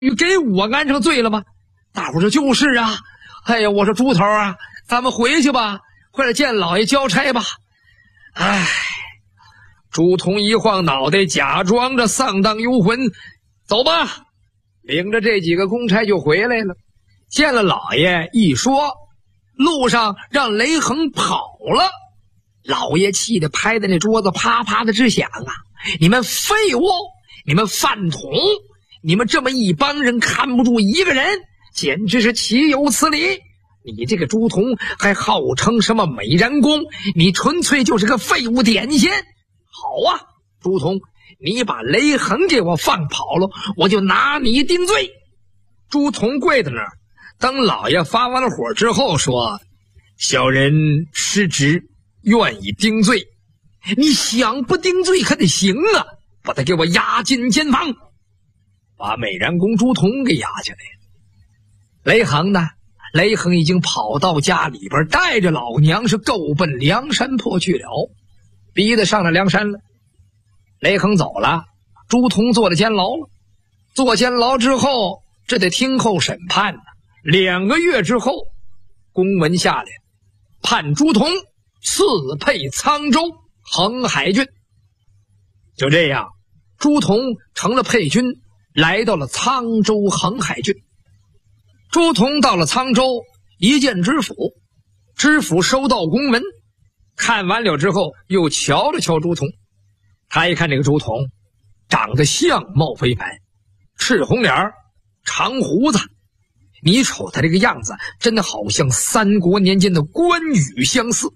于给我安上罪了吗？大伙说就是啊。哎呀，我说猪头啊，咱们回去吧，快点见老爷交差吧。哎，朱仝一晃脑袋，假装着丧荡幽魂，走吧，领着这几个公差就回来了。见了老爷一说，路上让雷横跑了。老爷气得拍的那桌子啪啪的直响啊！你们废物，你们饭桶，你们这么一帮人看不住一个人，简直是岂有此理！你这个朱仝还号称什么美髯公，你纯粹就是个废物点心。好啊，朱仝，你把雷横给我放跑了，我就拿你定罪。朱仝跪在那儿，等老爷发完了火之后说：小人失职，愿意定罪。你想不定罪可得行啊，把他给我押进监房，把美髯公朱仝给押下来了。雷横呢？雷横已经跑到家里边，带着老娘是够奔梁山坡去了，逼得上了梁山了。雷横走了，朱仝坐了监牢了。坐监牢之后，这得听候审判呢。2个月之后，公文下来，判朱仝赐配沧州恒海郡。就这样，朱仝成了配军，来到了沧州恒海郡。朱仝到了沧州，一见知府，知府收到公文，看完了之后又瞧了瞧朱仝。他一看这个朱仝长得相貌非凡，赤红脸，长胡子，你瞅他这个样子，真的好像3国年间的关羽相似。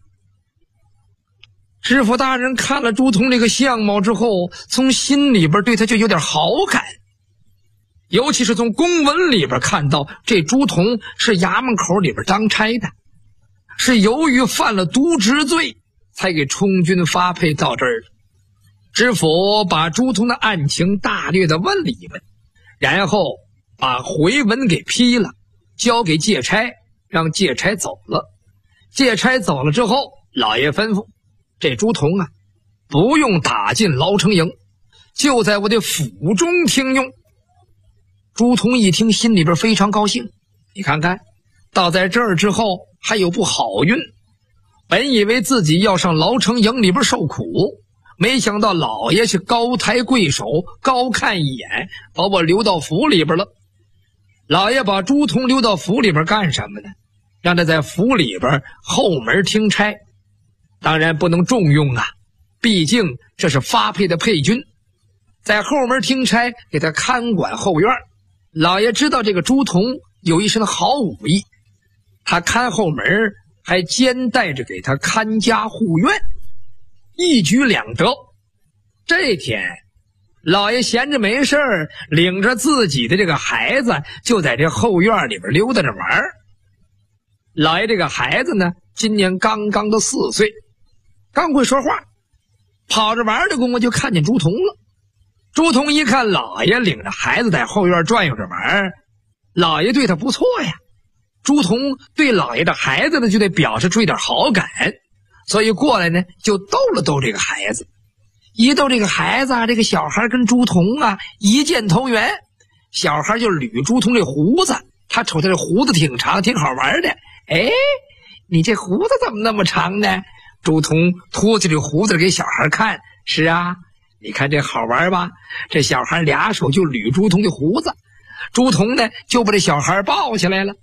知府大人看了朱仝这个相貌之后，从心里边对他就有点好感，尤其是从公文里边看到这朱仝是衙门口里边当差的，是由于犯了渎职罪才给充军发配到这儿的。知府把朱仝的案情大略的问了一问，然后把回文给批了，交给借差，让借差走了。借差走了之后，老爷吩咐这朱仝啊，不用打进牢城营，就在我的府中听用。朱仝一听，心里边非常高兴。你看看，到在这儿之后还有不好运，本以为自己要上牢城营里边受苦，没想到老爷是高抬贵手，高看一眼，把我留到府里边了。老爷把朱仝留到府里边干什么呢？让他在府里边后门听差，当然不能重用啊，毕竟这是发配的配军，在后门听差，给他看管后院。老爷知道这个朱仝有一身好武艺，他看后门还兼带着给他看家护院，一举两得。这天老爷闲着没事儿，领着自己的这个孩子就在这后院里边溜达着玩。老爷这个孩子呢，今年刚刚的4岁，刚会说话，跑着玩的功夫就看见朱仝了。朱仝一看老爷领着孩子在后院转悠着玩，老爷对他不错呀，朱仝对老爷的孩子呢就得表示出一点好感，所以过来呢就逗了逗这个孩子。一逗这个孩子啊，这个小孩跟朱仝啊一见投缘，小孩就捋朱仝这胡子，他瞅他这胡子挺长，挺好玩的。哎，你这胡子怎么那么长呢？朱仝拖起这胡子给小孩看，是啊，你看这好玩吧？这小孩2手就捋朱仝的胡子，朱仝呢就把这小孩抱起来了。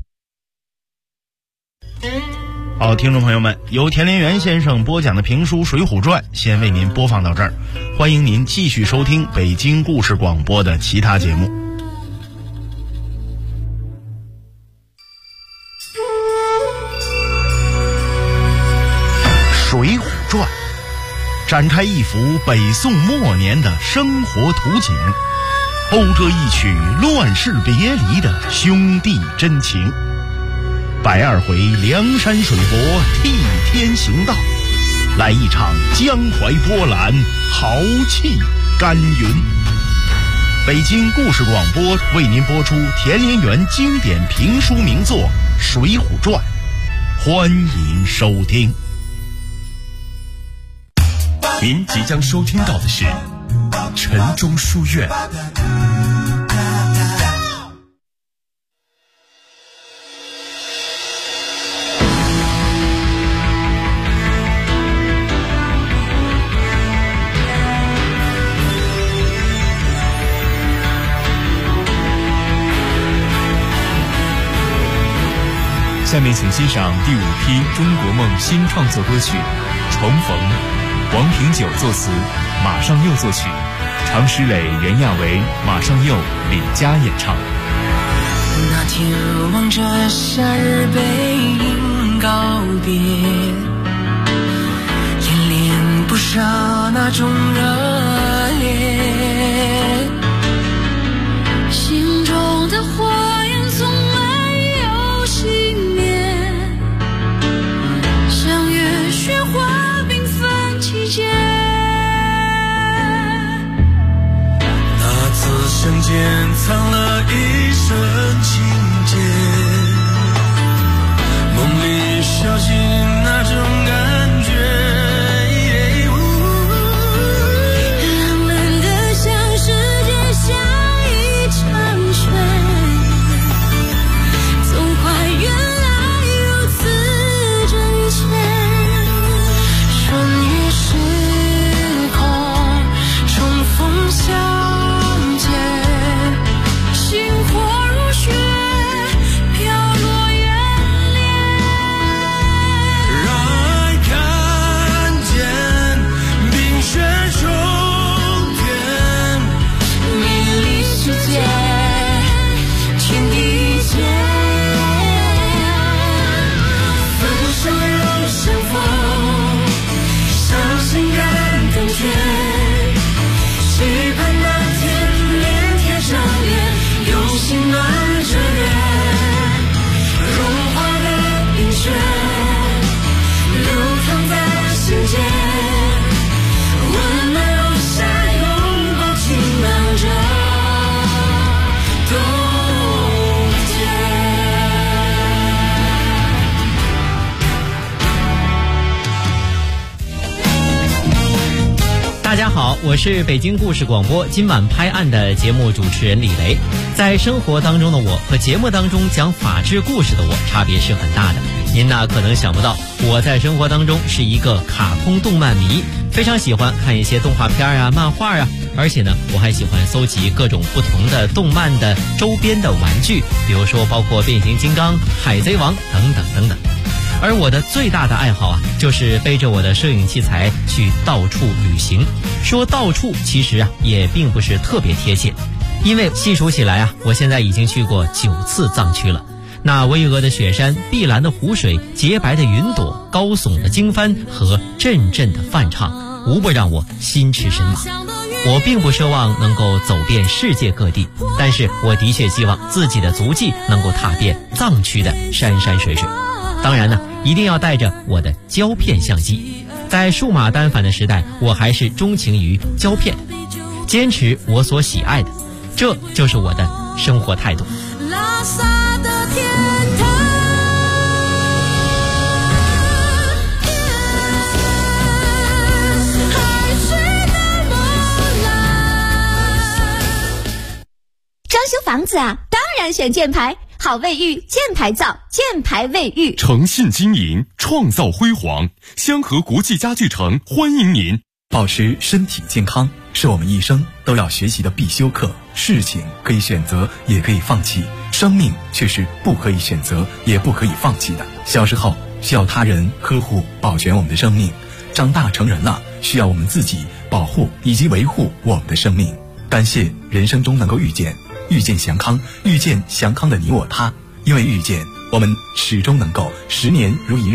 好，听众朋友们，由田连元先生播讲的评书《水浒传》先为您播放到这儿，欢迎您继续收听北京故事广播的其他节目。《水浒传》展开一幅北宋末年的生活图景，勾着一曲乱世别离的兄弟真情。102回梁山水泊替天行道，来一场江淮波澜，豪气干云。北京故事广播为您播出田连元经典评书名作《水浒传》，欢迎收听。 您即将收听到的是晨钟书院。 下面请欣赏第5批中国梦新创作歌曲《重逢》，王平久作词，马上佑作曲，常石磊、袁娅维、马上佑、李佳演唱。 那天望着夏日背影告别，演练不少那种热烈，心中的火焰从没有熄灭，像月雪花缤纷季节。 那次相见藏了一生情节，梦里小心那种感觉， 浪漫的像世界下一场雪，总怪原来如此真切，穿越时空重逢相见，星火如雪飘落原恋， 让爱看见冰雪重天， 美丽世界天地间，分手又相逢，伤心感感觉，期盼那天脸贴上脸，用心暖着月，融化的冰雪流淌在心间，温暖留下拥抱晴朗着冬天。 大家好，我是北京故事广播今晚拍案的节目主持人李雷。在生活当中的我和节目当中讲法治故事的我差别是很大的。您呢可能想不到，我在生活当中是一个卡通动漫迷，非常喜欢看一些动画片啊、漫画啊，而且呢我还喜欢搜集各种不同的动漫的周边的玩具，比如说包括变形金刚、海贼王等等等等。而我的最大的爱好啊，就是背着我的摄影器材去到处旅行。说到处其实啊也并不是特别贴切，因为细数起来啊，我现在已经去过9次藏区了。那巍峨的雪山、碧蓝的湖水、洁白的云朵、高耸的经幡和阵阵的梵唱，无不让我心驰神往。我并不奢望能够走遍世界各地，但是我的确希望自己的足迹能够踏遍藏区的山山水水。当然呢，一定要带着我的胶片相机。在数码单反的时代，我还是钟情于胶片，坚持我所喜爱的，这就是我的生活态度。 拉萨的天堂，海水那么蓝。 装修房子啊，当然选箭牌。好卫浴，箭牌造，箭牌卫浴， 诚信经营，创造辉煌。香河国际家具城欢迎您。 保持身体健康是我们一生都要学习的必修课。事情可以选择，也可以放弃，生命却是不可以选择，也不可以放弃的。小时候需要他人呵护保全我们的生命，长大成人了，需要我们自己保护以及维护我们的生命。感谢人生中能够遇见祥康，遇见祥康的你我他，因为遇见，我们始终能够10年如一日。